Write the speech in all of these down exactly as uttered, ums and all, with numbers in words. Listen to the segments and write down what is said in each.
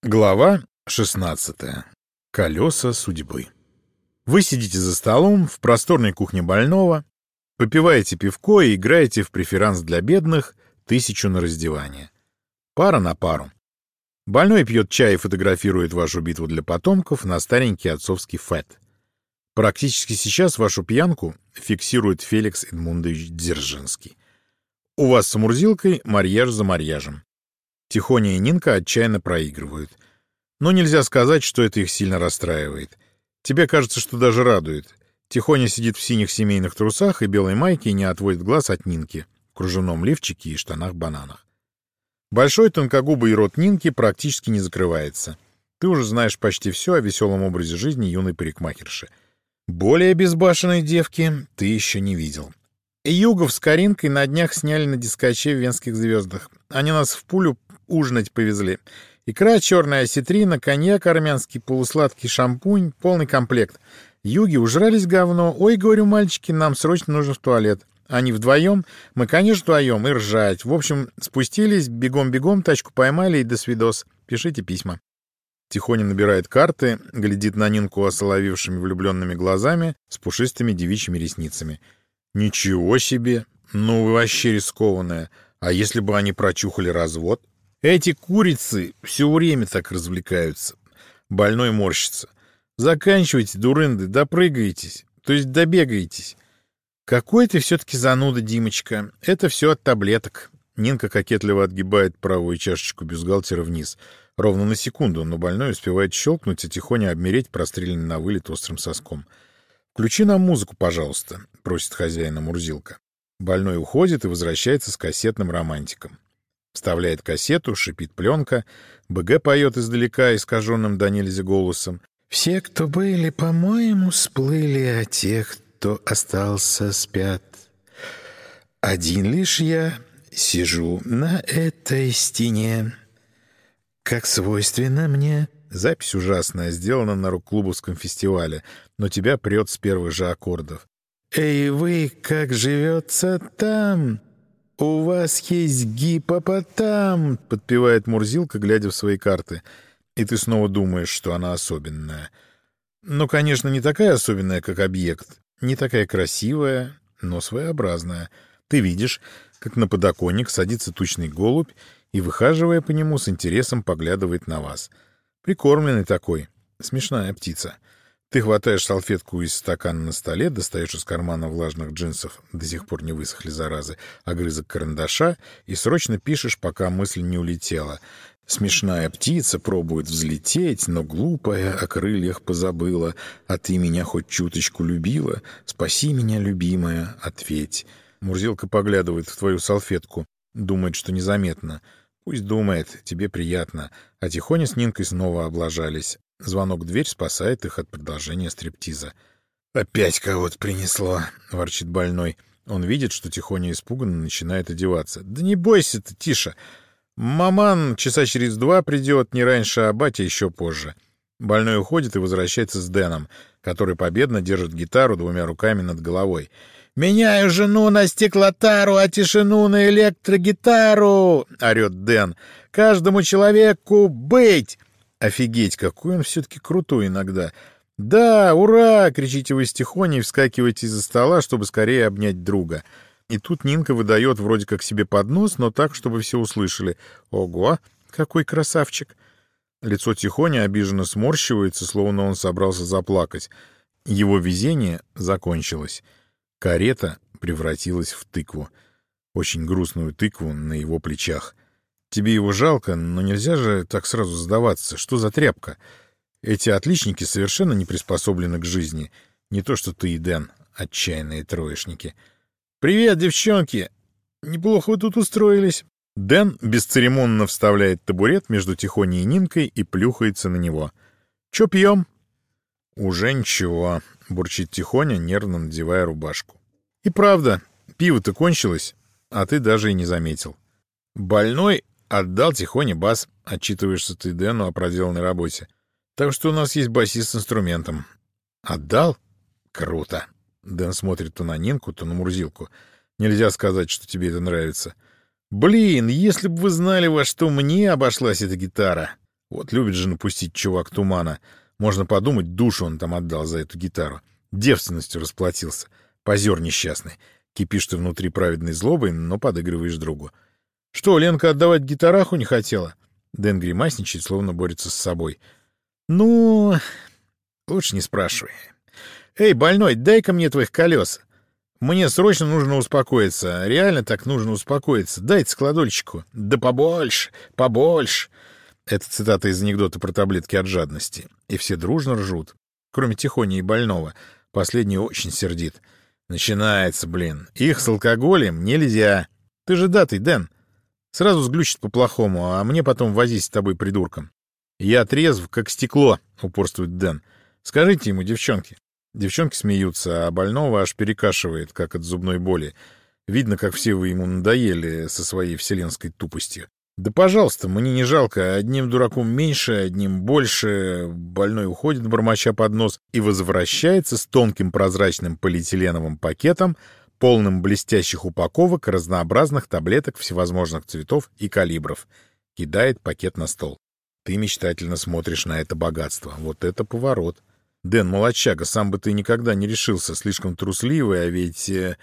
Глава шестнадцатая. Колеса судьбы. Вы сидите за столом в просторной кухне больного, попиваете пивко и играете в преферанс для бедных «Тысячу на раздевание». Пара на пару. Больной пьет чай и фотографирует вашу битву для потомков на старенький отцовский фэт. Практически сейчас вашу пьянку фиксирует Феликс Эдмундович Дзержинский. У вас с Мурзилкой марьяж за марьяжем. Тихоня и Нинка отчаянно проигрывают. Но нельзя сказать, что это их сильно расстраивает. Тебе кажется, что даже радует. Тихоня сидит в синих семейных трусах и белой майке и не отводит глаз от Нинки в кружевном лифчике и штанах-бананах. Большой тонкогубый рот Нинки практически не закрывается. Ты уже знаешь почти все о веселом образе жизни юной парикмахерши. Более безбашенной девки ты еще не видел. Югов с Каринкой на днях сняли на дискоче в «Венских звездах». Они нас в пулю ужинать повезли. Икра черная, осетрина, коньяк армянский, полусладкий шампунь, полный комплект. Юги ужрались говно. Ой, говорю, мальчики, нам срочно нужно в туалет. Они вдвоем, мы, конечно, вдвоем, и ржать. В общем, спустились, бегом-бегом, тачку поймали и до свидос. Пишите письма. Тихоня набирает карты, глядит на Нинку осоловевшими влюбленными глазами с пушистыми девичьими ресницами. Ничего себе! Ну вы вообще рискованная. А если бы они прочухали развод? Эти курицы все время так развлекаются. Больной морщится. Заканчивайте, дурынды, допрыгаетесь, то есть добегаетесь. Какой ты все-таки зануда, Димочка. Это все от таблеток. Нинка кокетливо отгибает правую чашечку бюстгальтера вниз. Ровно на секунду, но больной успевает щелкнуть и тихоня обмереть, простреленный на вылет острым соском. «Включи нам музыку, пожалуйста», — просит хозяина Мурзилка. Больной уходит и возвращается с кассетным романтиком. Вставляет кассету, шипит пленка. БГ поет издалека искаженным до нельзя голосом. «Все, кто были, по-моему, сплыли, а те, кто остался, спят. Один лишь я сижу на этой стене, как свойственно мне». Запись ужасная, сделана на рок-клубовском фестивале, но тебя прет с первых же аккордов. «Эй, вы, как живется там? У вас есть гипопотам!» — подпевает Мурзилка, глядя в свои карты. И ты снова думаешь, что она особенная. Ну, конечно, не такая особенная, как объект, не такая красивая, но своеобразная. Ты видишь, как на подоконник садится тучный голубь и, выхаживая по нему, с интересом поглядывает на вас. Прикормленный такой. Смешная птица. Ты хватаешь салфетку из стакана на столе, достаешь из кармана влажных джинсов, до сих пор не высохли заразы, огрызок карандаша и срочно пишешь, пока мысль не улетела. Смешная птица пробует взлететь, но глупая о крыльях позабыла. А ты меня хоть чуточку любила? Спаси меня, любимая, ответь. Мурзилка поглядывает в твою салфетку, думает, что незаметно. Пусть думает, тебе приятно. А Тихоня с Нинкой снова облажались. Звонок в дверь спасает их от продолжения стриптиза. «Опять кого-то принесло», — ворчит больной. Он видит, что Тихоня испуганно начинает одеваться. «Да не бойся ты, Тиша. Маман часа через два придет, не раньше, а батя еще позже». Больной уходит и возвращается с Дэном, который победно держит гитару двумя руками над головой. «Меняю жену на стеклотару, а тишину на электрогитару!» — орет Дэн. «Каждому человеку быть!» Офигеть, какой он все-таки крутой иногда. «Да, ура!» — кричите вы с Тихоней и вскакиваете из-за стола, чтобы скорее обнять друга. И тут Нинка выдает вроде как себе под нос, но так, чтобы все услышали. «Ого, какой красавчик!» Лицо Тихоня обиженно сморщивается, словно он собрался заплакать. Его везение закончилось. Карета превратилась в тыкву. Очень грустную тыкву на его плечах. Тебе его жалко, но нельзя же так сразу сдаваться. Что за тряпка? Эти отличники совершенно не приспособлены к жизни. Не то что ты и Дэн, отчаянные троечники. «Привет, девчонки! Неплохо вы тут устроились». Дэн бесцеремонно вставляет табурет между Тихоней и Нинкой и плюхается на него. «Чё пьем?» «Уже ничего», — бурчит Тихоня, нервно надевая рубашку. «И правда, пиво-то кончилось, а ты даже и не заметил». «Больной отдал Тихоне бас», — отчитываешься ты Дэну о проделанной работе. «Так что у нас есть басист с инструментом». «Отдал? Круто». Дэн смотрит то на Нинку, то на Мурзилку. «Нельзя сказать, что тебе это нравится». «Блин, если бы вы знали, во что мне обошлась эта гитара». Вот любит же напустить чувак тумана. Можно подумать, душу он там отдал за эту гитару. Девственностью расплатился. Позер несчастный. Кипишь ты внутри праведной злобой, но подыгрываешь другу. Что, Ленка отдавать гитараху не хотела? Дэн гримасничает, словно борется с собой. Ну, лучше не спрашивай. Эй, больной, дай-ка мне твоих колес. Мне срочно нужно успокоиться. Реально так нужно успокоиться. Дайте складольчику. Да побольше, побольше. Это цитата из анекдота про таблетки от жадности. И все дружно ржут. Кроме Тихони и больного. Последний очень сердит. Начинается, блин. Их с алкоголем нельзя. Ты же датый, Дэн. Сразу сглючит по-плохому, а мне потом возись с тобой, придурком. Я трезв, как стекло, упорствует Дэн. Скажите ему, девчонки. Девчонки смеются, а больного аж перекашивает, как от зубной боли. Видно, как все вы ему надоели со своей вселенской тупостью. Да, пожалуйста, мне не жалко. Одним дураком меньше, одним больше. Больной уходит, бормоча под нос, и возвращается с тонким прозрачным полиэтиленовым пакетом, полным блестящих упаковок разнообразных таблеток всевозможных цветов и калибров. Кидает пакет на стол. Ты мечтательно смотришь на это богатство. Вот это поворот. Дэн, молодчага, сам бы ты никогда не решился, слишком трусливый, а ведь... Э,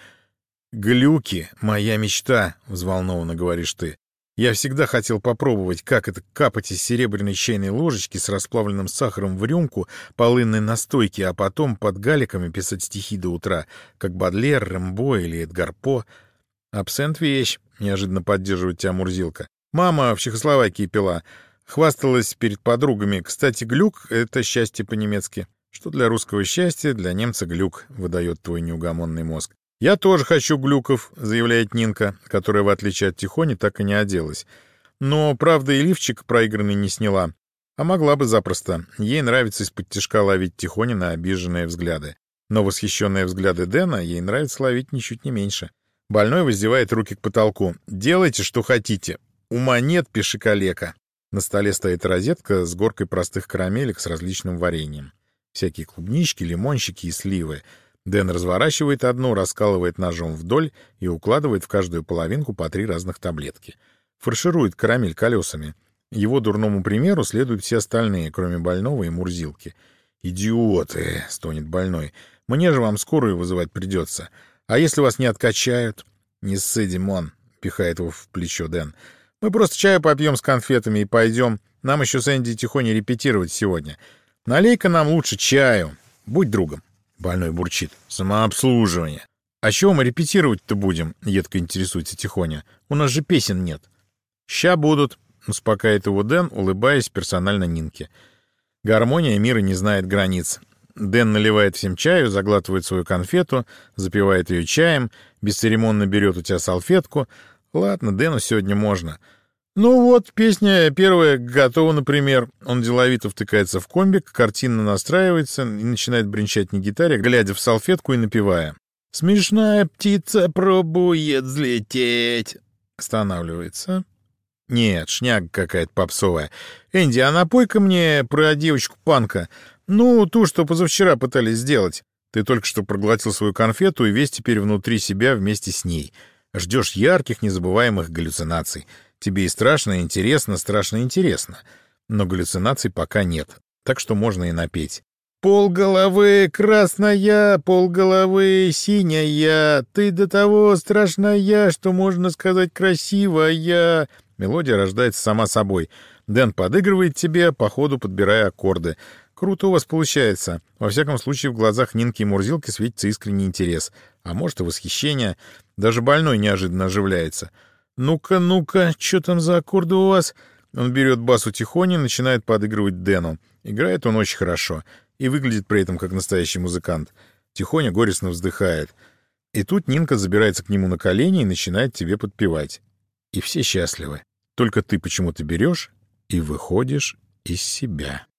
глюки — моя мечта, — взволнованно говоришь ты. Я всегда хотел попробовать, как это капать из серебряной чайной ложечки с расплавленным сахаром в рюмку полынной настойки, а потом под галиками писать стихи до утра, как Бодлер, Рэмбо или Эдгар По. Абсент — вещь, — неожиданно поддерживает тебя Мурзилка. Мама в Чехословакии пила. Хвасталась перед подругами. Кстати, глюк — это счастье по-немецки. Что для русского счастья, для немца глюк, выдает твой неугомонный мозг. «Я тоже хочу глюков», — заявляет Нинка, которая, в отличие от Тихони, так и не оделась. Но, правда, и лифчик проигранный не сняла. А могла бы запросто. Ей нравится из-под тишка ловить Тихони на обиженные взгляды. Но восхищенные взгляды Дэна ей нравится ловить ничуть не меньше. Больной воздевает руки к потолку. «Делайте, что хотите. Ума нет, пиши калека». На столе стоит розетка с горкой простых карамелек с различным вареньем. Всякие клубнички, лимончики и сливы. Дэн разворачивает одну, раскалывает ножом вдоль и укладывает в каждую половинку по три разных таблетки. Фарширует карамель колесами. Его дурному примеру следуют все остальные, кроме больного и Мурзилки. «Идиоты!» — стонет больной. «Мне же вам скорую вызывать придется. А если вас не откачают?» «Не ссы, Димон!» — пихает его в плечо Дэн. «Мы просто чаю попьем с конфетами и пойдем. Нам еще с Энди и Тихоней репетировать сегодня. Налей-ка нам лучше чаю. Будь другом». Больной бурчит. «Самообслуживание». «А чего мы репетировать-то будем?» — едко интересуется Тихоня. «У нас же песен нет». «Ща будут», — успокаивает его Дэн, улыбаясь персонально Нинке. Гармония мира не знает границ. Дэн наливает всем чаю, заглатывает свою конфету, запивает ее чаем, бесцеремонно берет у тебя салфетку. Ладно, Дэну сегодня можно. Ну вот, песня первая готова, например. Он деловито втыкается в комбик, картинно настраивается и начинает бренчать на гитаре, глядя в салфетку и напевая. «Смешная птица пробует взлететь». Останавливается. Нет, шняга какая-то попсовая. «Энди, а напой-ка мне про девочку-панка. Ну, ту, что позавчера пытались сделать. Ты только что проглотил свою конфету и весь теперь внутри себя вместе с ней. Ждешь ярких, незабываемых галлюцинаций. Тебе и страшно, и интересно, страшно интересно. Но галлюцинаций пока нет, так что можно и напеть. «Полголовы красная, полголовы синяя, ты до того страшная, что можно сказать красивая». Мелодия рождается сама собой. Дэн подыгрывает тебе, по ходу подбирая аккорды. Круто у вас получается. Во всяком случае, в глазах Нинки и Мурзилки светится искренний интерес. А может и восхищение. Даже больной неожиданно оживляется. «Ну-ка, ну-ка, что там за аккорды у вас?» Он берет бас у Тихони и начинает подыгрывать Дэну. Играет он очень хорошо и выглядит при этом как настоящий музыкант. Тихоня горестно вздыхает. И тут Нинка забирается к нему на колени и начинает тебе подпевать. И все счастливы. Только ты почему-то берешь и выходишь из себя.